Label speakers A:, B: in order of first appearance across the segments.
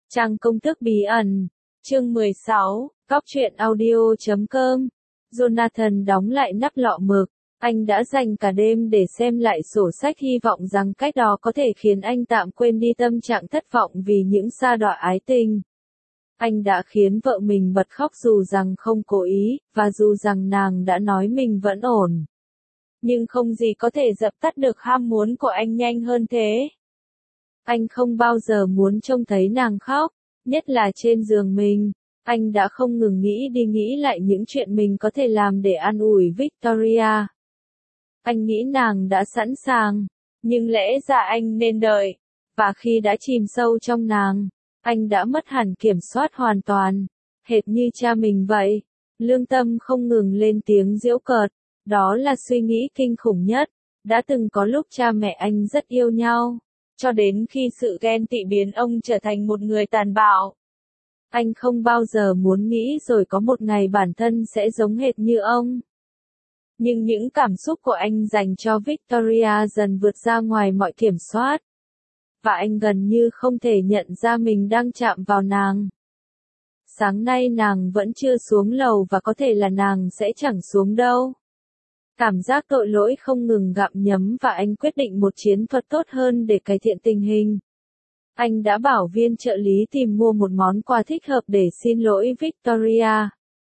A: Trang công thức bí ẩn, chương 16, góc truyện audio.com. Jonathan đóng lại nắp lọ mực. Anh đã dành cả đêm để xem lại sổ sách, hy vọng rằng cách đó có thể khiến anh tạm quên đi tâm trạng thất vọng vì những sa đọa ái tình. Anh đã khiến vợ mình bật khóc dù rằng không cố ý, và dù rằng nàng đã nói mình vẫn ổn. Nhưng không gì có thể dập tắt được ham muốn của anh nhanh hơn thế. Anh không bao giờ muốn trông thấy nàng khóc, nhất là trên giường mình. Anh đã không ngừng nghĩ đi nghĩ lại những chuyện mình có thể làm để an ủi Victoria. Anh nghĩ nàng đã sẵn sàng, nhưng lẽ ra anh nên đợi. Và khi đã chìm sâu trong nàng, anh đã mất hẳn kiểm soát hoàn toàn, hệt như cha mình vậy. Lương tâm không ngừng lên tiếng giễu cợt. Đó là suy nghĩ kinh khủng nhất. Đã từng có lúc cha mẹ anh rất yêu nhau, cho đến khi sự ghen tị biến ông trở thành một người tàn bạo. Anh không bao giờ muốn nghĩ rồi có một ngày bản thân sẽ giống hệt như ông. Nhưng những cảm xúc của anh dành cho Victoria dần vượt ra ngoài mọi kiểm soát. Và anh gần như không thể nhận ra mình đang chạm vào nàng. Sáng nay nàng vẫn chưa xuống lầu và có thể là nàng sẽ chẳng xuống đâu. Cảm giác tội lỗi không ngừng gặm nhấm và anh quyết định một chiến thuật tốt hơn để cải thiện tình hình. Anh đã bảo viên trợ lý tìm mua một món quà thích hợp để xin lỗi Victoria.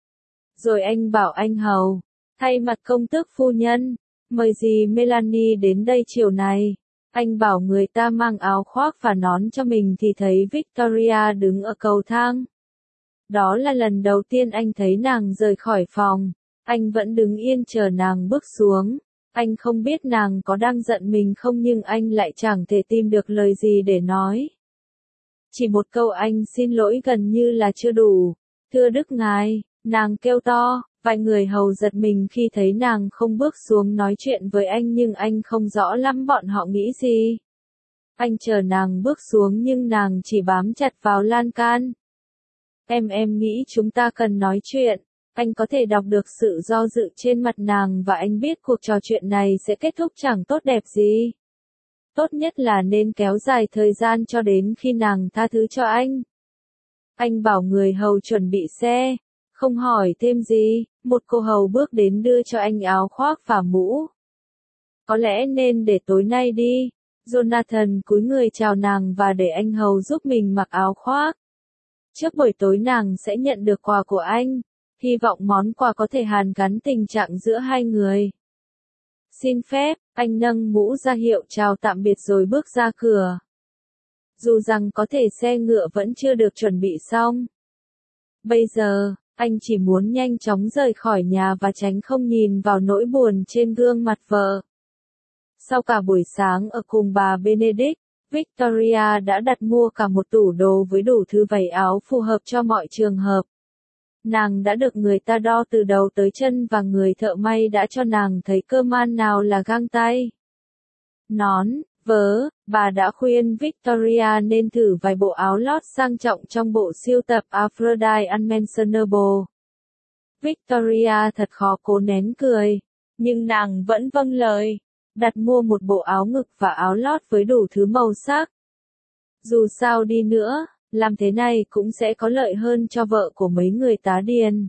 A: Rồi anh bảo anh hầu, thay mặt công tước phu nhân, mời dì Melanie đến đây chiều này. Anh bảo người ta mang áo khoác và nón cho mình thì thấy Victoria đứng ở cầu thang. Đó là lần đầu tiên anh thấy nàng rời khỏi phòng. Anh vẫn đứng yên chờ nàng bước xuống. Anh không biết nàng có đang giận mình không, nhưng anh lại chẳng thể tìm được lời gì để nói. Chỉ một câu anh xin lỗi gần như là chưa đủ. Thưa Đức Ngài, nàng kêu to. Vài người hầu giật mình khi thấy nàng không bước xuống nói chuyện với anh, nhưng anh không rõ lắm bọn họ nghĩ gì. Anh chờ nàng bước xuống nhưng nàng chỉ bám chặt vào lan can. Em nghĩ chúng ta cần nói chuyện. Anh có thể đọc được sự do dự trên mặt nàng và anh biết cuộc trò chuyện này sẽ kết thúc chẳng tốt đẹp gì. Tốt nhất là nên kéo dài thời gian cho đến khi nàng tha thứ cho anh. Anh bảo người hầu chuẩn bị xe. Không hỏi thêm gì, một cô hầu bước đến đưa cho anh áo khoác và mũ. Có lẽ nên để tối nay đi. Jonathan cúi người chào nàng và để anh hầu giúp mình mặc áo khoác. Trước buổi tối nàng sẽ nhận được quà của anh. Hy vọng món quà có thể hàn gắn tình trạng giữa hai người. Xin phép, anh nâng mũ ra hiệu chào tạm biệt rồi bước ra cửa. Dù rằng có thể xe ngựa vẫn chưa được chuẩn bị xong. Bây giờ, anh chỉ muốn nhanh chóng rời khỏi nhà và tránh không nhìn vào nỗi buồn trên gương mặt vợ. Sau cả buổi sáng ở cùng bà Benedict, Victoria đã đặt mua cả một tủ đồ với đủ thứ váy áo phù hợp cho mọi trường hợp. Nàng đã được người ta đo từ đầu tới chân và người thợ may đã cho nàng thấy cơ man nào là găng tay, nón, vớ. Bà đã khuyên Victoria nên thử vài bộ áo lót sang trọng trong bộ sưu tập Aphrodite Unmentionable. Victoria thật khó cố nén cười, nhưng nàng vẫn vâng lời, đặt mua một bộ áo ngực và áo lót với đủ thứ màu sắc. Dù sao đi nữa, làm thế này cũng sẽ có lợi hơn cho vợ của mấy người tá điền.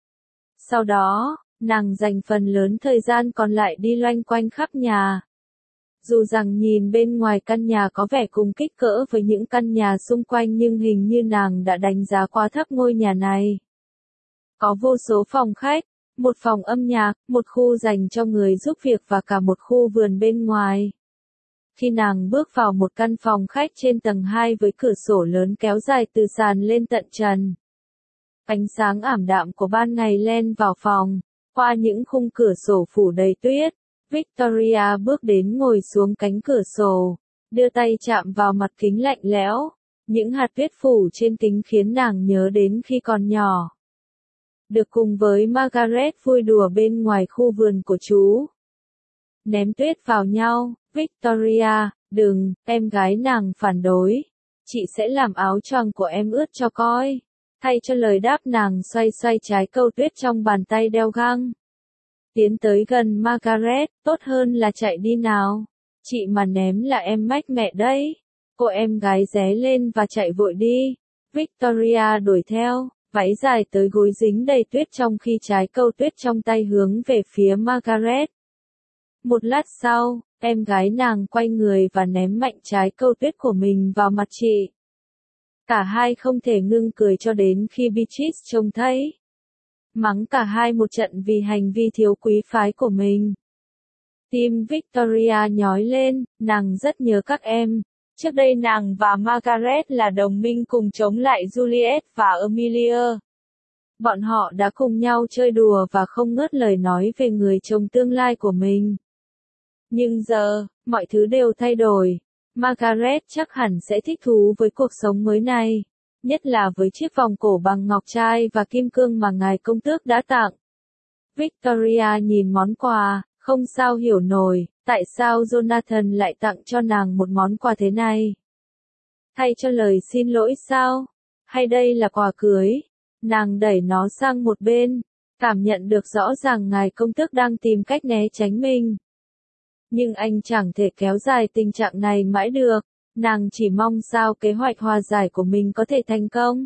A: Sau đó, nàng dành phần lớn thời gian còn lại đi loanh quanh khắp nhà. Dù rằng nhìn bên ngoài căn nhà có vẻ cùng kích cỡ với những căn nhà xung quanh, nhưng hình như nàng đã đánh giá quá thấp ngôi nhà này. Có vô số phòng khách, một phòng âm nhạc, một khu dành cho người giúp việc và cả một khu vườn bên ngoài. Khi nàng bước vào một căn phòng khách trên tầng 2 với cửa sổ lớn kéo dài từ sàn lên tận trần. Ánh sáng ảm đạm của ban ngày len vào phòng, qua những khung cửa sổ phủ đầy tuyết. Victoria bước đến ngồi xuống cánh cửa sổ, đưa tay chạm vào mặt kính lạnh lẽo. Những hạt tuyết phủ trên kính khiến nàng nhớ đến khi còn nhỏ. Được cùng với Margaret vui đùa bên ngoài khu vườn của chú. Ném tuyết vào nhau. Victoria, đừng, em gái nàng phản đối. Chị sẽ làm áo choàng của em ướt cho coi. Thay cho lời đáp, nàng xoay xoay trái câu tuyết trong bàn tay đeo găng. Tiến tới gần Margaret, tốt hơn là chạy đi nào. Chị mà ném là em mách mẹ đấy. Cô em gái ré lên và chạy vội đi. Victoria đuổi theo, váy dài tới gối dính đầy tuyết trong khi trái câu tuyết trong tay hướng về phía Margaret. Một lát sau, em gái nàng quay người và ném mạnh trái câu tuyết của mình vào mặt chị. Cả hai không thể ngưng cười cho đến khi Beatrice trông thấy. Mắng cả hai một trận vì hành vi thiếu quý phái của mình. Tim Victoria nhói lên, nàng rất nhớ các em. Trước đây nàng và Margaret là đồng minh cùng chống lại Juliet và Emilia. Bọn họ đã cùng nhau chơi đùa và không ngớt lời nói về người chồng tương lai của mình. Nhưng giờ, mọi thứ đều thay đổi. Margaret chắc hẳn sẽ thích thú với cuộc sống mới này, nhất là với chiếc vòng cổ bằng ngọc trai và kim cương mà ngài công tước đã tặng. Victoria nhìn món quà, không sao hiểu nổi, tại sao Jonathan lại tặng cho nàng một món quà thế này? Thay cho lời xin lỗi sao? Hay đây là quà cưới? Nàng đẩy nó sang một bên, cảm nhận được rõ ràng ngài công tước đang tìm cách né tránh mình. Nhưng anh chẳng thể kéo dài tình trạng này mãi được, nàng chỉ mong sao kế hoạch hòa giải của mình có thể thành công.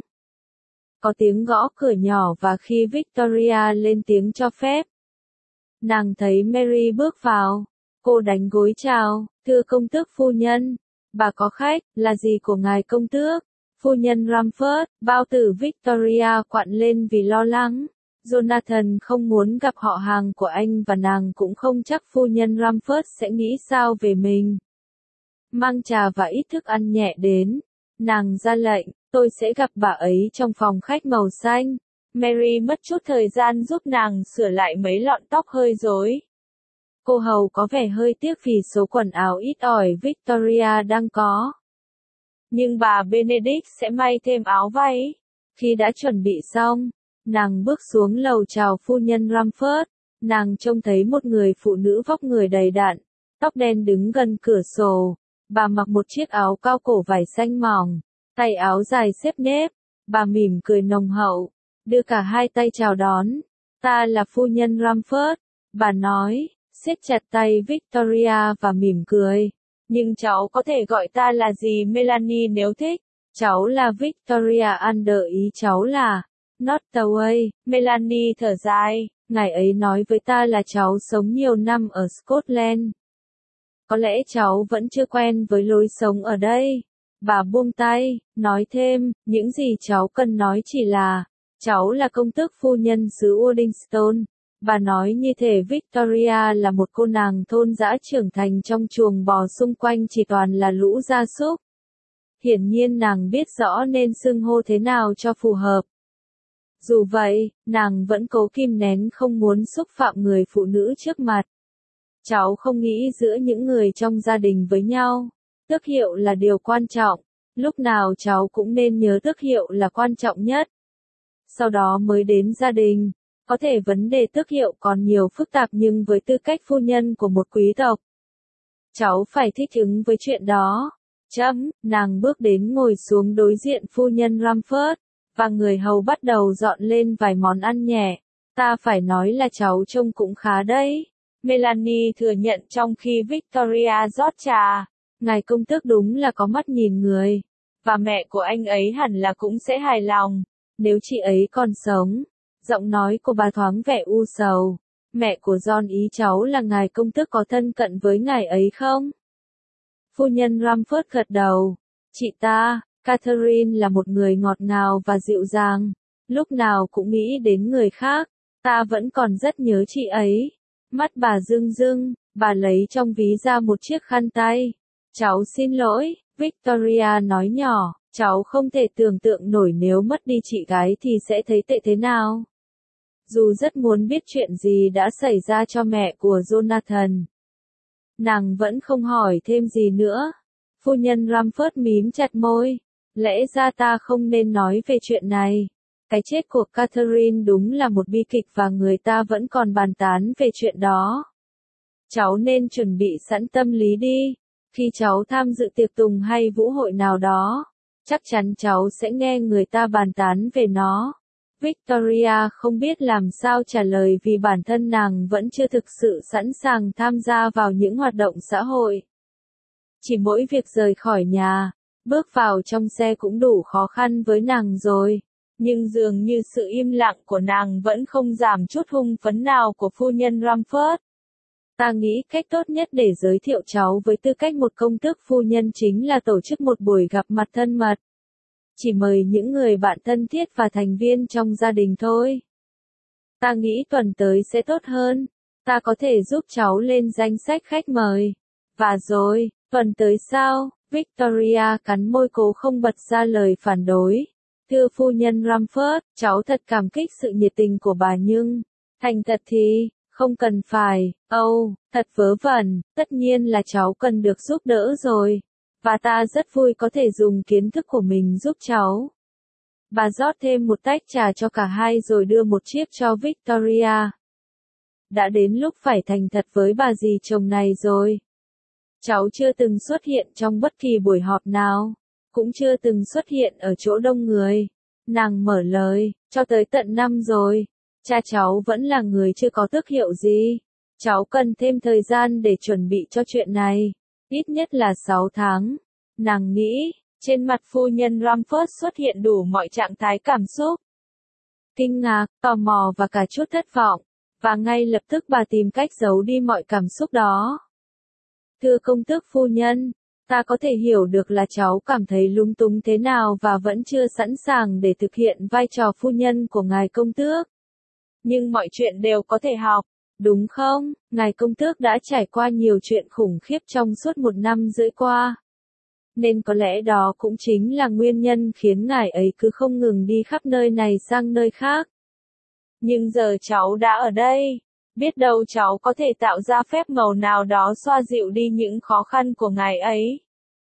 A: Có tiếng gõ cửa nhỏ và khi Victoria lên tiếng cho phép, nàng thấy Mary bước vào, cô đánh gối chào, thưa công tước phu nhân, bà có khách, là gì của ngài công tước? Phu nhân Ramford, bao tử Victoria quặn lên vì lo lắng. Jonathan không muốn gặp họ hàng của anh và nàng cũng không chắc phu nhân Ramford sẽ nghĩ sao về mình. Mang trà và ít thức ăn nhẹ đến. Nàng ra lệnh, tôi sẽ gặp bà ấy trong phòng khách màu xanh. Mary mất chút thời gian giúp nàng sửa lại mấy lọn tóc hơi rối. Cô hầu có vẻ hơi tiếc vì số quần áo ít ỏi Victoria đang có. Nhưng bà Benedict sẽ may thêm áo váy. Khi đã chuẩn bị xong, nàng bước xuống lầu chào phu nhân Ramford. Nàng trông thấy một người phụ nữ vóc người đầy đặn, tóc đen đứng gần cửa sổ. Bà mặc một chiếc áo cao cổ vải xanh mỏng, tay áo dài xếp nếp. Bà mỉm cười nồng hậu, đưa cả hai tay chào đón. Ta là phu nhân Ramford, bà nói, siết chặt tay Victoria và mỉm cười. Nhưng cháu có thể gọi ta là gì Melanie nếu thích. Cháu là Victoria Under, ý cháu là Not the way. Melanie thở dài, ngài ấy nói với ta là cháu sống nhiều năm ở Scotland. Có lẽ cháu vẫn chưa quen với lối sống ở đây. Bà buông tay, nói thêm, những gì cháu cần nói chỉ là, cháu là công tước phu nhân xứ Uddingston. Bà nói như thể Victoria là một cô nàng thôn dã trưởng thành trong chuồng bò xung quanh chỉ toàn là lũ gia súc. Hiển nhiên nàng biết rõ nên xưng hô thế nào cho phù hợp. Dù vậy, nàng vẫn cố kìm nén không muốn xúc phạm người phụ nữ trước mặt. Cháu không nghĩ giữa những người trong gia đình với nhau, tước hiệu là điều quan trọng. Lúc nào cháu cũng nên nhớ tước hiệu là quan trọng nhất. Sau đó mới đến gia đình. Có thể vấn đề tước hiệu còn nhiều phức tạp nhưng với tư cách phu nhân của một quý tộc, cháu phải thích ứng với chuyện đó. Nàng bước đến ngồi xuống đối diện phu nhân Ramford, và người hầu bắt đầu dọn lên vài món ăn nhẹ. Ta phải nói là cháu trông cũng khá đấy. Melanie thừa nhận trong khi Victoria rót trà. Ngài công tước đúng là có mắt nhìn người. Và mẹ của anh ấy hẳn là cũng sẽ hài lòng, nếu chị ấy còn sống. Giọng nói của bà thoáng vẻ u sầu. Mẹ của John, ý cháu là ngài công tước có thân cận với ngài ấy không? Phu nhân Ramford gật đầu. Chị ta, Catherine là một người ngọt ngào và dịu dàng. Lúc nào cũng nghĩ đến người khác. Ta vẫn còn rất nhớ chị ấy. Mắt bà rưng rưng, bà lấy trong ví ra một chiếc khăn tay. Cháu xin lỗi, Victoria nói nhỏ. Cháu không thể tưởng tượng nổi nếu mất đi chị gái thì sẽ thấy tệ thế nào. Dù rất muốn biết chuyện gì đã xảy ra cho mẹ của Jonathan, nàng vẫn không hỏi thêm gì nữa. Phu nhân Ramford mím chặt môi. Lẽ ra ta không nên nói về chuyện này. Cái chết của Catherine đúng là một bi kịch và người ta vẫn còn bàn tán về chuyện đó. Cháu nên chuẩn bị sẵn tâm lý đi. Khi cháu tham dự tiệc tùng hay vũ hội nào đó, chắc chắn cháu sẽ nghe người ta bàn tán về nó. Victoria không biết làm sao trả lời vì bản thân nàng vẫn chưa thực sự sẵn sàng tham gia vào những hoạt động xã hội. Chỉ mỗi việc rời khỏi nhà, Bước vào trong xe cũng đủ khó khăn với nàng rồi. Nhưng dường như sự im lặng của nàng vẫn không giảm chút hung phấn nào của phu nhân Rumford. Ta nghĩ cách tốt nhất để giới thiệu cháu với tư cách một công tước phu nhân chính là tổ chức một buổi gặp mặt thân mật. Chỉ mời những người bạn thân thiết và thành viên trong gia đình thôi. Ta nghĩ tuần tới sẽ tốt hơn. Ta có thể giúp cháu lên danh sách khách mời. Và rồi, tuần tới sao? Victoria cắn môi cố không bật ra lời phản đối. Thưa phu nhân Rumford, cháu thật cảm kích sự nhiệt tình của bà nhưng, thành thật thì, không cần phải, thật vớ vẩn, tất nhiên là cháu cần được giúp đỡ rồi. Và ta rất vui có thể dùng kiến thức của mình giúp cháu. Bà rót thêm một tách trà cho cả hai rồi đưa một chiếc cho Victoria. Đã đến lúc phải thành thật với bà dì chồng này rồi. Cháu chưa từng xuất hiện trong bất kỳ buổi họp nào, cũng chưa từng xuất hiện ở chỗ đông người. Nàng mở lời, cho tới tận năm rồi. Cha cháu vẫn là người chưa có tước hiệu gì. Cháu cần thêm thời gian để chuẩn bị cho chuyện này. Ít nhất là 6 tháng. Nàng nghĩ, trên mặt phu nhân Rumford xuất hiện đủ mọi trạng thái cảm xúc. Kinh ngạc, tò mò và cả chút thất vọng. Và ngay lập tức bà tìm cách giấu đi mọi cảm xúc đó. Thưa công tước phu nhân, ta có thể hiểu được là cháu cảm thấy lung túng thế nào và vẫn chưa sẵn sàng để thực hiện vai trò phu nhân của ngài công tước. Nhưng mọi chuyện đều có thể học, đúng không? Ngài công tước đã trải qua nhiều chuyện khủng khiếp trong suốt 1 năm rưỡi qua. Nên có lẽ đó cũng chính là nguyên nhân khiến ngài ấy cứ không ngừng đi khắp nơi này sang nơi khác. Nhưng giờ cháu đã ở đây. Biết đâu cháu có thể tạo ra phép màu nào đó xoa dịu đi những khó khăn của ngài ấy.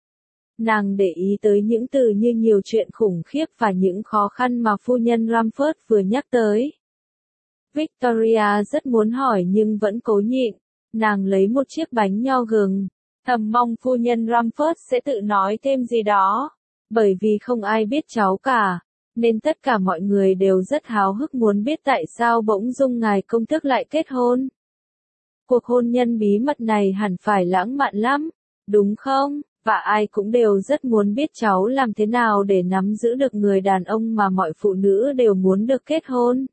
A: Nàng để ý tới những từ như nhiều chuyện khủng khiếp và những khó khăn mà phu nhân Rumford vừa nhắc tới. Victoria rất muốn hỏi nhưng vẫn cố nhịn. Nàng lấy một chiếc bánh nho gừng. Thầm mong phu nhân Rumford sẽ tự nói thêm gì đó. Bởi vì không ai biết cháu cả. Nên tất cả mọi người đều rất háo hức muốn biết tại sao bỗng dưng ngài công tước lại kết hôn. Cuộc hôn nhân bí mật này hẳn phải lãng mạn lắm, đúng không? Và ai cũng đều rất muốn biết cháu làm thế nào để nắm giữ được người đàn ông mà mọi phụ nữ đều muốn được kết hôn.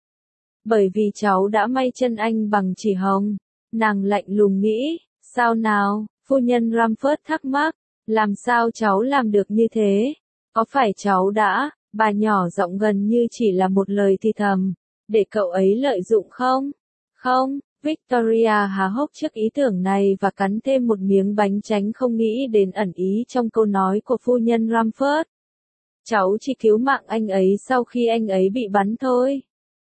A: Bởi vì cháu đã may chân anh bằng chỉ hồng. Nàng lạnh lùng nghĩ, sao nào? Phu nhân Rumford thắc mắc, làm sao cháu làm được như thế? Có phải cháu đã... Bà nhỏ giọng gần như chỉ là một lời thì thầm, để cậu ấy lợi dụng không? Không, Victoria há hốc trước ý tưởng này và cắn thêm một miếng bánh tránh không nghĩ đến ẩn ý trong câu nói của phu nhân Rumford. Cháu chỉ cứu mạng anh ấy sau khi anh ấy bị bắn thôi.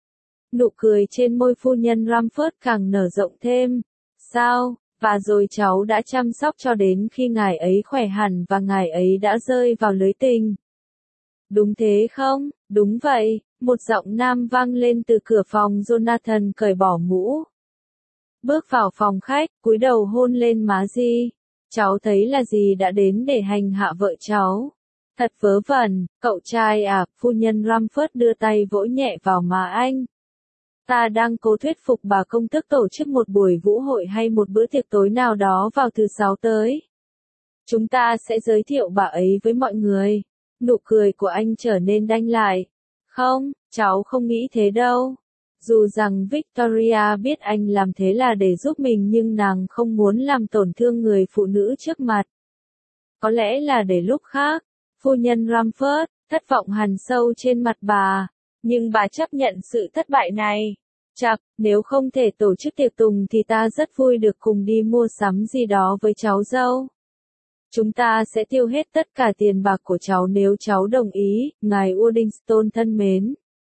A: Nụ cười trên môi phu nhân Rumford càng nở rộng thêm. Sao? Và rồi cháu đã chăm sóc cho đến khi ngài ấy khỏe hẳn và ngài ấy đã rơi vào lưới tình. Đúng thế không? Đúng vậy, một giọng nam vang lên từ cửa phòng. Jonathan cởi bỏ mũ. Bước vào phòng khách, cúi đầu hôn lên má Di. Cháu thấy là Di đã đến để hành hạ vợ cháu. Thật vớ vẩn, cậu trai à, phu nhân Rumford đưa tay vỗ nhẹ vào má anh. Ta đang cố thuyết phục bà công tước tổ chức một buổi vũ hội hay một bữa tiệc tối nào đó vào thứ 6 tới. Chúng ta sẽ giới thiệu bà ấy với mọi người. Nụ cười của anh trở nên đanh lại. Không, cháu không nghĩ thế đâu. Dù rằng Victoria biết anh làm thế là để giúp mình nhưng nàng không muốn làm tổn thương người phụ nữ trước mặt. Có lẽ là để lúc khác. Phu nhân Rumford, thất vọng hằn sâu trên mặt bà. Nhưng bà chấp nhận sự thất bại này. Chắc, nếu không thể tổ chức tiệc tùng thì ta rất vui được cùng đi mua sắm gì đó với cháu dâu. Chúng ta sẽ tiêu hết tất cả tiền bạc của cháu nếu cháu đồng ý, ngài Uddingston thân mến.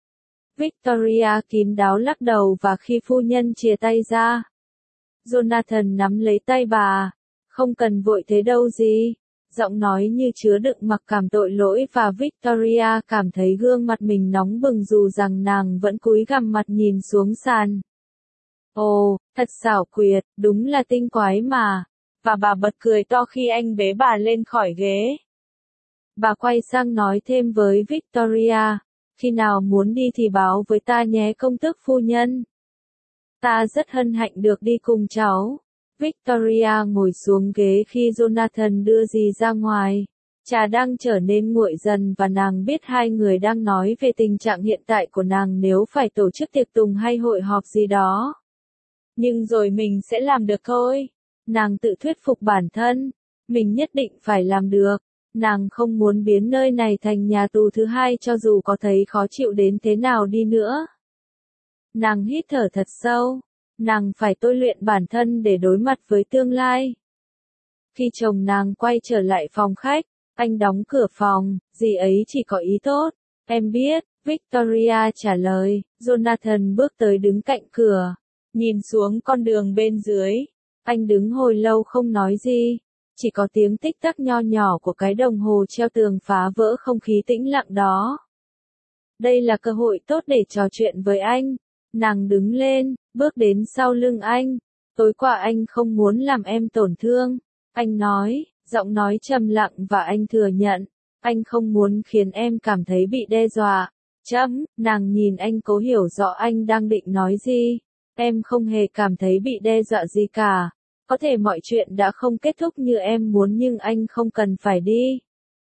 A: Victoria kín đáo lắc đầu và khi phu nhân chìa tay ra. Jonathan nắm lấy tay bà. Không cần vội thế đâu gì. Giọng nói như chứa đựng mặc cảm tội lỗi và Victoria cảm thấy gương mặt mình nóng bừng dù rằng nàng vẫn cúi gằm mặt nhìn xuống sàn. Ồ, thật xảo quyệt, đúng là tinh quái mà. Và bà bật cười to khi anh bế bà lên khỏi ghế. Bà quay sang nói thêm với Victoria, khi nào muốn đi thì báo với ta nhé công tước phu nhân. Ta rất hân hạnh được đi cùng cháu. Victoria ngồi xuống ghế khi Jonathan đưa dì ra ngoài. Trà đang trở nên nguội dần và nàng biết hai người đang nói về tình trạng hiện tại của nàng nếu phải tổ chức tiệc tùng hay hội họp gì đó. Nhưng rồi mình sẽ làm được thôi. Nàng tự thuyết phục bản thân. Mình nhất định phải làm được. Nàng không muốn biến nơi này thành nhà tù thứ hai cho dù có thấy khó chịu đến thế nào đi nữa. Nàng hít thở thật sâu. Nàng phải tôi luyện bản thân để đối mặt với tương lai. Khi chồng nàng quay trở lại phòng khách, anh đóng cửa phòng, dì ấy chỉ có ý tốt. Em biết, Victoria trả lời. Jonathan bước tới đứng cạnh cửa, nhìn xuống con đường bên dưới. Anh đứng hồi lâu không nói gì. Chỉ có tiếng tích tắc nho nhỏ của cái đồng hồ treo tường phá vỡ không khí tĩnh lặng đó. Đây là cơ hội tốt để trò chuyện với anh. Nàng đứng lên, bước đến sau lưng anh. Tối qua anh không muốn làm em tổn thương. Anh nói, giọng nói trầm lặng và anh thừa nhận. Anh không muốn khiến em cảm thấy bị đe dọa. Nàng nhìn anh cố hiểu rõ anh đang định nói gì. Em không hề cảm thấy bị đe dọa gì cả. Có thể mọi chuyện đã không kết thúc như em muốn nhưng anh không cần phải đi.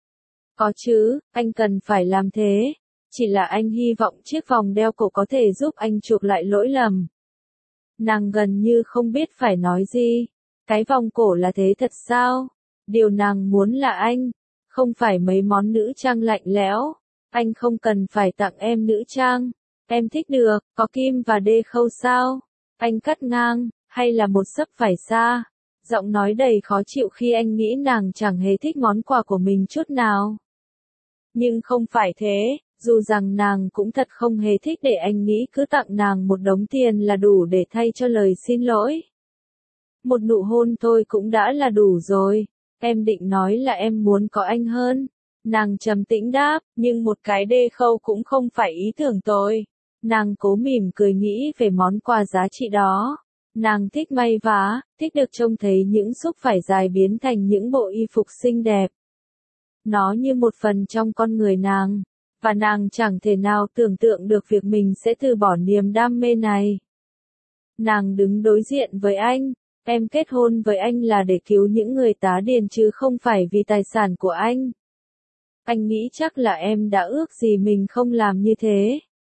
A: Có chứ, anh cần phải làm thế. Chỉ là anh hy vọng chiếc vòng đeo cổ có thể giúp anh chuộc lại lỗi lầm. Nàng gần như không biết phải nói gì. Cái vòng cổ là thế thật sao? Điều nàng muốn là anh, không phải mấy món nữ trang lạnh lẽo. Anh không cần phải tặng em nữ trang. Em thích được, có kim và đê khâu sao? Anh cắt ngang, hay là một xấp vải xa? Giọng nói đầy khó chịu khi anh nghĩ nàng chẳng hề thích món quà của mình chút nào. Nhưng không phải thế, dù rằng nàng cũng thật không hề thích để anh nghĩ cứ tặng nàng một đống tiền là đủ để thay cho lời xin lỗi. Một nụ hôn thôi cũng đã là đủ rồi. Em định nói là em muốn có anh hơn. Nàng trầm tĩnh đáp, nhưng một cái đê khâu cũng không phải ý tưởng tôi. Nàng cố mỉm cười nghĩ về món quà giá trị đó. Nàng thích may vá, thích được trông thấy những xúc vải dài biến thành những bộ y phục xinh đẹp. Nó như một phần trong con người nàng, và nàng chẳng thể nào tưởng tượng được việc mình sẽ từ bỏ niềm đam mê này. Nàng đứng đối diện với anh, em kết hôn với anh là để cứu những người tá điền chứ không phải vì tài sản của anh. Anh nghĩ chắc là em đã ước gì mình không làm như thế.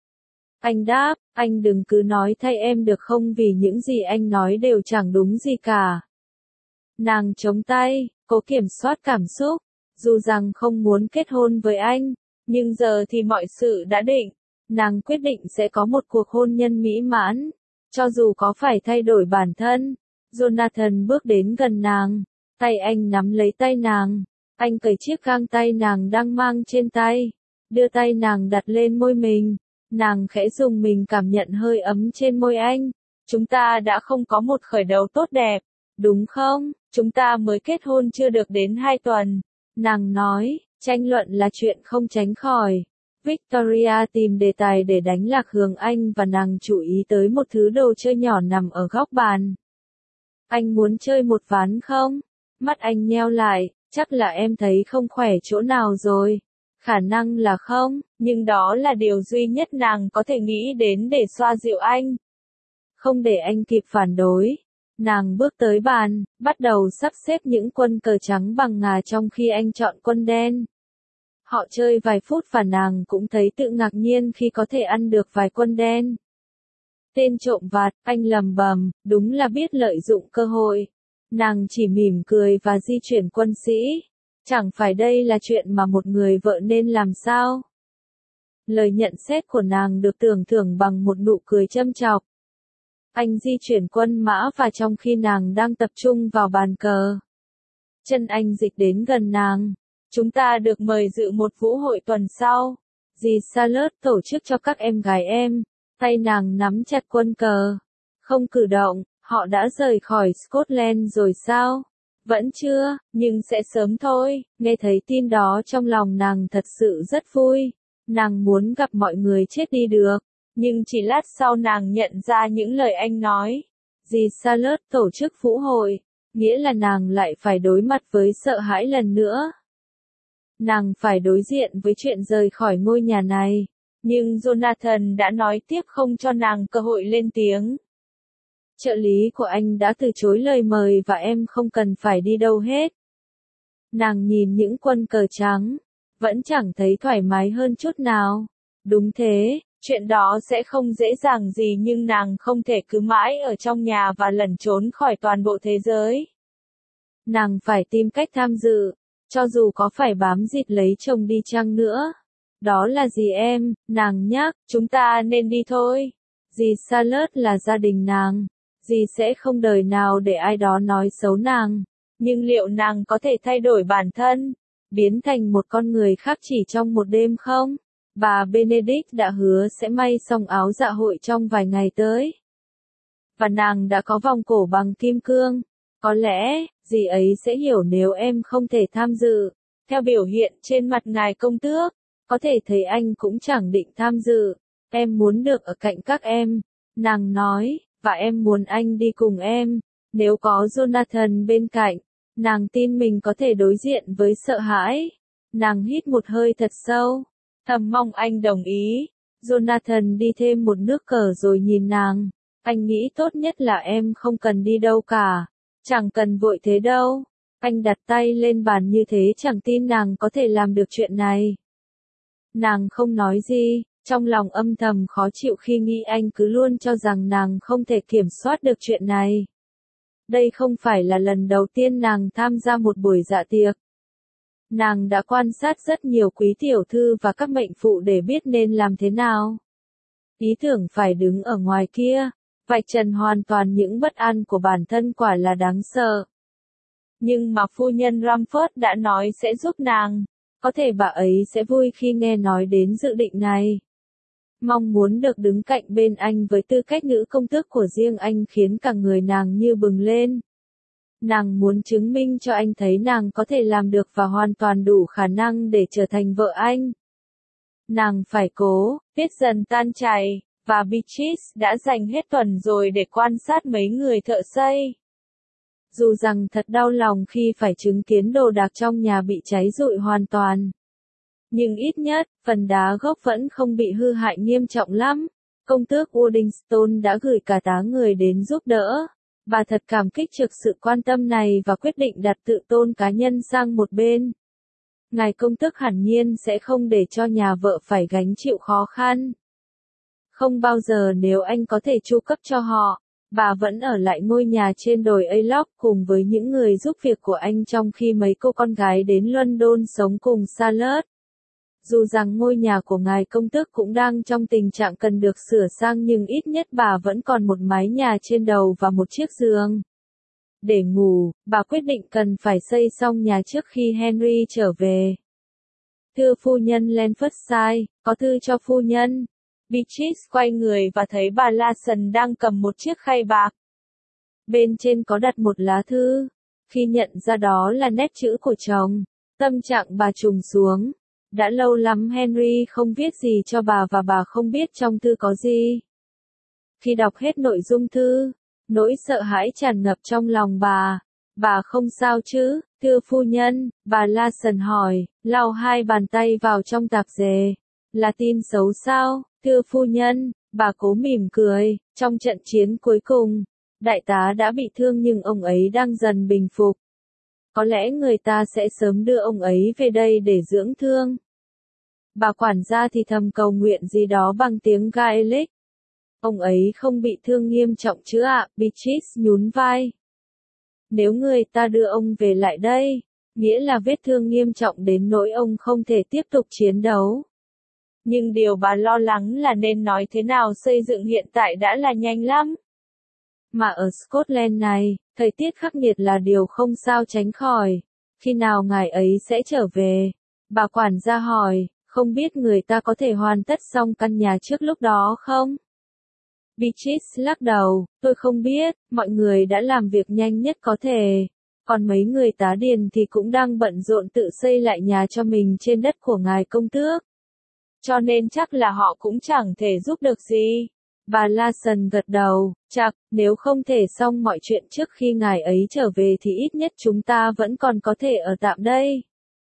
A: Anh đáp, anh đừng cứ nói thay em được không vì những gì anh nói đều chẳng đúng gì cả. Nàng chống tay, cố kiểm soát cảm xúc, dù rằng không muốn kết hôn với anh, nhưng giờ thì mọi sự đã định. Nàng quyết định sẽ có một cuộc hôn nhân mỹ mãn, cho dù có phải thay đổi bản thân. Jonathan bước đến gần nàng, tay anh nắm lấy tay nàng. Anh cởi chiếc găng tay nàng đang mang trên tay, đưa tay nàng đặt lên môi mình. Nàng khẽ dùng mình cảm nhận hơi ấm trên môi anh. Chúng ta đã không có một khởi đầu tốt đẹp, đúng không? Chúng ta mới kết hôn chưa được đến 2 tuần. Nàng nói, tranh luận là chuyện không tránh khỏi. Victoria tìm đề tài để đánh lạc hướng anh và nàng chú ý tới một thứ đồ chơi nhỏ nằm ở góc bàn. Anh muốn chơi một ván không? Mắt anh nheo lại, chắc là em thấy không khỏe chỗ nào rồi. Khả năng là không, nhưng đó là điều duy nhất nàng có thể nghĩ đến để xoa dịu anh. Không để anh kịp phản đối, nàng bước tới bàn, bắt đầu sắp xếp những quân cờ trắng bằng ngà trong khi anh chọn quân đen. Họ chơi vài phút và nàng cũng thấy tự ngạc nhiên khi có thể ăn được vài quân đen. Tên trộm vặt, anh lầm bầm, đúng là biết lợi dụng cơ hội. Nàng chỉ mỉm cười và di chuyển quân sĩ. Chẳng phải đây là chuyện mà một người vợ nên làm sao? Lời nhận xét của nàng được tưởng thưởng bằng một nụ cười châm chọc. Anh di chuyển quân mã và trong khi nàng đang tập trung vào bàn cờ. Chân anh dịch đến gần nàng. Chúng ta được mời dự một vũ hội tuần sau. Dì Charlotte tổ chức cho các em gái em. Tay nàng nắm chặt quân cờ. Không cử động, họ đã rời khỏi Scotland rồi sao? Vẫn chưa, nhưng sẽ sớm thôi. Nghe thấy tin đó trong lòng nàng thật sự rất vui. Nàng muốn gặp mọi người chết đi được. Nhưng chỉ lát sau nàng nhận ra những lời anh nói. Dì Charlotte tổ chức vũ hội, nghĩa là nàng lại phải đối mặt với sợ hãi lần nữa. Nàng phải đối diện với chuyện rời khỏi ngôi nhà này. Nhưng Jonathan đã nói tiếp không cho nàng cơ hội lên tiếng. Trợ lý của anh đã từ chối lời mời và em không cần phải đi đâu hết. Nàng nhìn những quân cờ trắng, vẫn chẳng thấy thoải mái hơn chút nào. Đúng thế, chuyện đó sẽ không dễ dàng gì nhưng nàng không thể cứ mãi ở trong nhà và lẩn trốn khỏi toàn bộ thế giới. Nàng phải tìm cách tham dự, cho dù có phải bám dịt lấy chồng đi chăng nữa. Đó là gì em, nàng nhắc, chúng ta nên đi thôi. Dì Charlotte là gia đình nàng. Dì sẽ không đời nào để ai đó nói xấu nàng. Nhưng liệu nàng có thể thay đổi bản thân, biến thành một con người khác chỉ trong một đêm không? Bà Benedict đã hứa sẽ may xong áo dạ hội trong vài ngày tới. Và nàng đã có vòng cổ bằng kim cương. Có lẽ, dì ấy sẽ hiểu nếu em không thể tham dự. Theo biểu hiện trên mặt ngài công tước, có thể thấy anh cũng chẳng định tham dự. Em muốn được ở cạnh các em, nàng nói, và em muốn anh đi cùng em. Nếu có Jonathan bên cạnh, nàng tin mình có thể đối diện với sợ hãi. Nàng hít một hơi thật sâu, thầm mong anh đồng ý. Jonathan đi thêm một nước cờ rồi nhìn nàng. Anh nghĩ tốt nhất là em không cần đi đâu cả. Chẳng cần vội thế đâu. Anh đặt tay lên bàn như thế chẳng tin nàng có thể làm được chuyện này. Nàng không nói gì, trong lòng âm thầm khó chịu khi nghĩ anh cứ luôn cho rằng nàng không thể kiểm soát được chuyện này. Đây không phải là lần đầu tiên nàng tham gia một buổi dạ tiệc. Nàng đã quan sát rất nhiều quý tiểu thư và các mệnh phụ để biết nên làm thế nào. Ý tưởng phải đứng ở ngoài kia, vạch trần hoàn toàn những bất an của bản thân quả là đáng sợ. Nhưng mà phu nhân Rumford đã nói sẽ giúp nàng, có thể bà ấy sẽ vui khi nghe nói đến dự định này. Mong muốn được đứng cạnh bên anh với tư cách nữ công tước của riêng anh khiến cả người nàng như bừng lên. Nàng muốn chứng minh cho anh thấy nàng có thể làm được và hoàn toàn đủ khả năng để trở thành vợ anh. Nàng phải cố, tiết dần tan chảy, và Beatrice đã dành hết tuần rồi để quan sát mấy người thợ xây. Dù rằng thật đau lòng khi phải chứng kiến đồ đạc trong nhà bị cháy rụi hoàn toàn. Nhưng ít nhất, phần đá gốc vẫn không bị hư hại nghiêm trọng lắm. Công tước Woodingstone đã gửi cả tá người đến giúp đỡ. Bà thật cảm kích trước sự quan tâm này và quyết định đặt tự tôn cá nhân sang một bên. Ngài công tước hẳn nhiên sẽ không để cho nhà vợ phải gánh chịu khó khăn. Không bao giờ nếu anh có thể chu cấp cho họ. Bà vẫn ở lại ngôi nhà trên đồi Aylock cùng với những người giúp việc của anh trong khi mấy cô con gái đến London sống cùng Charlotte. Dù rằng ngôi nhà của ngài công tước cũng đang trong tình trạng cần được sửa sang nhưng ít nhất bà vẫn còn một mái nhà trên đầu và một chiếc giường. Để ngủ, bà quyết định cần phải xây xong nhà trước khi Henry trở về. Thưa phu nhân Lenfordshire, có thư cho phu nhân. Beatrice quay người và thấy bà Lawson đang cầm một chiếc khay bạc. Bên trên có đặt một lá thư. Khi nhận ra đó là nét chữ của chồng, tâm trạng bà trùng xuống. Đã lâu lắm Henry không viết gì cho bà và bà không biết trong thư có gì. Khi đọc hết nội dung thư, nỗi sợ hãi tràn ngập trong lòng bà. Bà không sao chứ, thưa phu nhân, bà Lawson hỏi, lau hai bàn tay vào trong tạp dề. Là tin xấu sao, thưa phu nhân, bà cố mỉm cười, trong trận chiến cuối cùng, đại tá đã bị thương nhưng ông ấy đang dần bình phục. Có lẽ người ta sẽ sớm đưa ông ấy về đây để dưỡng thương. Bà quản gia thì thầm cầu nguyện gì đó bằng tiếng Gaelic. Ông ấy không bị thương nghiêm trọng chứ ạ, Beatrice nhún vai. Nếu người ta đưa ông về lại đây, nghĩa là vết thương nghiêm trọng đến nỗi ông không thể tiếp tục chiến đấu. Nhưng điều bà lo lắng là nên nói thế nào xây dựng hiện tại đã là nhanh lắm. Mà ở Scotland này, thời tiết khắc nghiệt là điều không sao tránh khỏi. Khi nào ngài ấy sẽ trở về? Bà quản gia hỏi, không biết người ta có thể hoàn tất xong căn nhà trước lúc đó không? Beatrice lắc đầu, tôi không biết, mọi người đã làm việc nhanh nhất có thể. Còn mấy người tá điền thì cũng đang bận rộn tự xây lại nhà cho mình trên đất của ngài công tước. Cho nên chắc là họ cũng chẳng thể giúp được gì. Bà Lawson gật đầu, chắc, nếu không thể xong mọi chuyện trước khi ngài ấy trở về thì ít nhất chúng ta vẫn còn có thể ở tạm đây.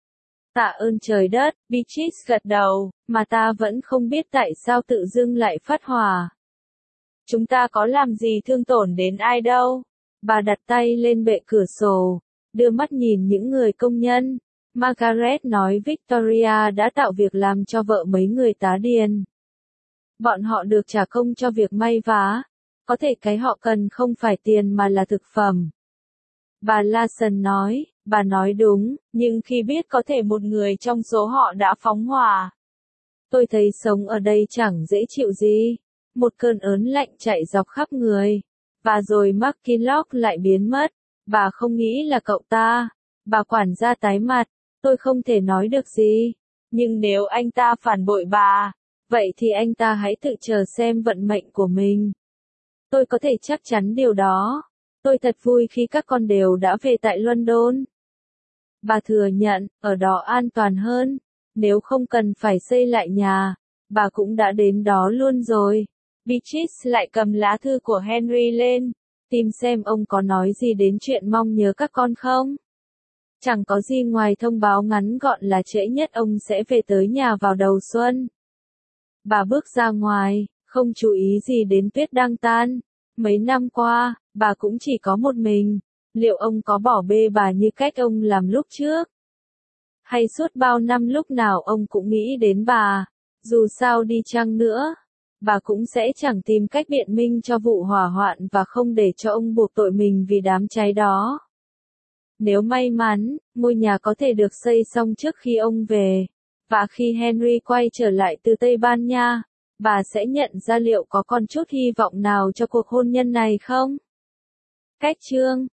A: Tạ ơn trời đất, Beatrice gật đầu, mà ta vẫn không biết tại sao tự dưng lại phát hỏa. Chúng ta có làm gì thương tổn đến ai đâu. Bà đặt tay lên bệ cửa sổ, đưa mắt nhìn những người công nhân. Margaret nói Victoria đã tạo việc làm cho vợ mấy người tá điền. Bọn họ được trả công cho việc may vá. Có thể cái họ cần không phải tiền mà là thực phẩm. Bà Lawson nói, bà nói đúng, nhưng khi biết có thể một người trong số họ đã phóng hỏa. Tôi thấy sống ở đây chẳng dễ chịu gì. Một cơn ớn lạnh chạy dọc khắp người. Và rồi McKinlock lại biến mất. Bà không nghĩ là cậu ta. Bà quản gia tái mặt. Tôi không thể nói được gì. Nhưng nếu anh ta phản bội bà, vậy thì anh ta hãy tự chờ xem vận mệnh của mình. Tôi có thể chắc chắn điều đó. Tôi thật vui khi các con đều đã về tại London. Bà thừa nhận, ở đó an toàn hơn. Nếu không cần phải xây lại nhà, bà cũng đã đến đó luôn rồi. Beatrice lại cầm lá thư của Henry lên, tìm xem ông có nói gì đến chuyện mong nhớ các con không. Chẳng có gì ngoài thông báo ngắn gọn là trễ nhất ông sẽ về tới nhà vào đầu xuân. Bà bước ra ngoài, không chú ý gì đến tuyết đang tan. Mấy năm qua, bà cũng chỉ có một mình. Liệu ông có bỏ bê bà như cách ông làm lúc trước? Hay suốt bao năm lúc nào ông cũng nghĩ đến bà? Dù sao đi chăng nữa, bà cũng sẽ chẳng tìm cách biện minh cho vụ hỏa hoạn và không để cho ông buộc tội mình vì đám cháy đó. Nếu may mắn, ngôi nhà có thể được xây xong trước khi ông về. Và khi Henry quay trở lại từ Tây Ban Nha, bà sẽ nhận ra liệu có còn chút hy vọng nào cho cuộc hôn nhân này không? Cách chương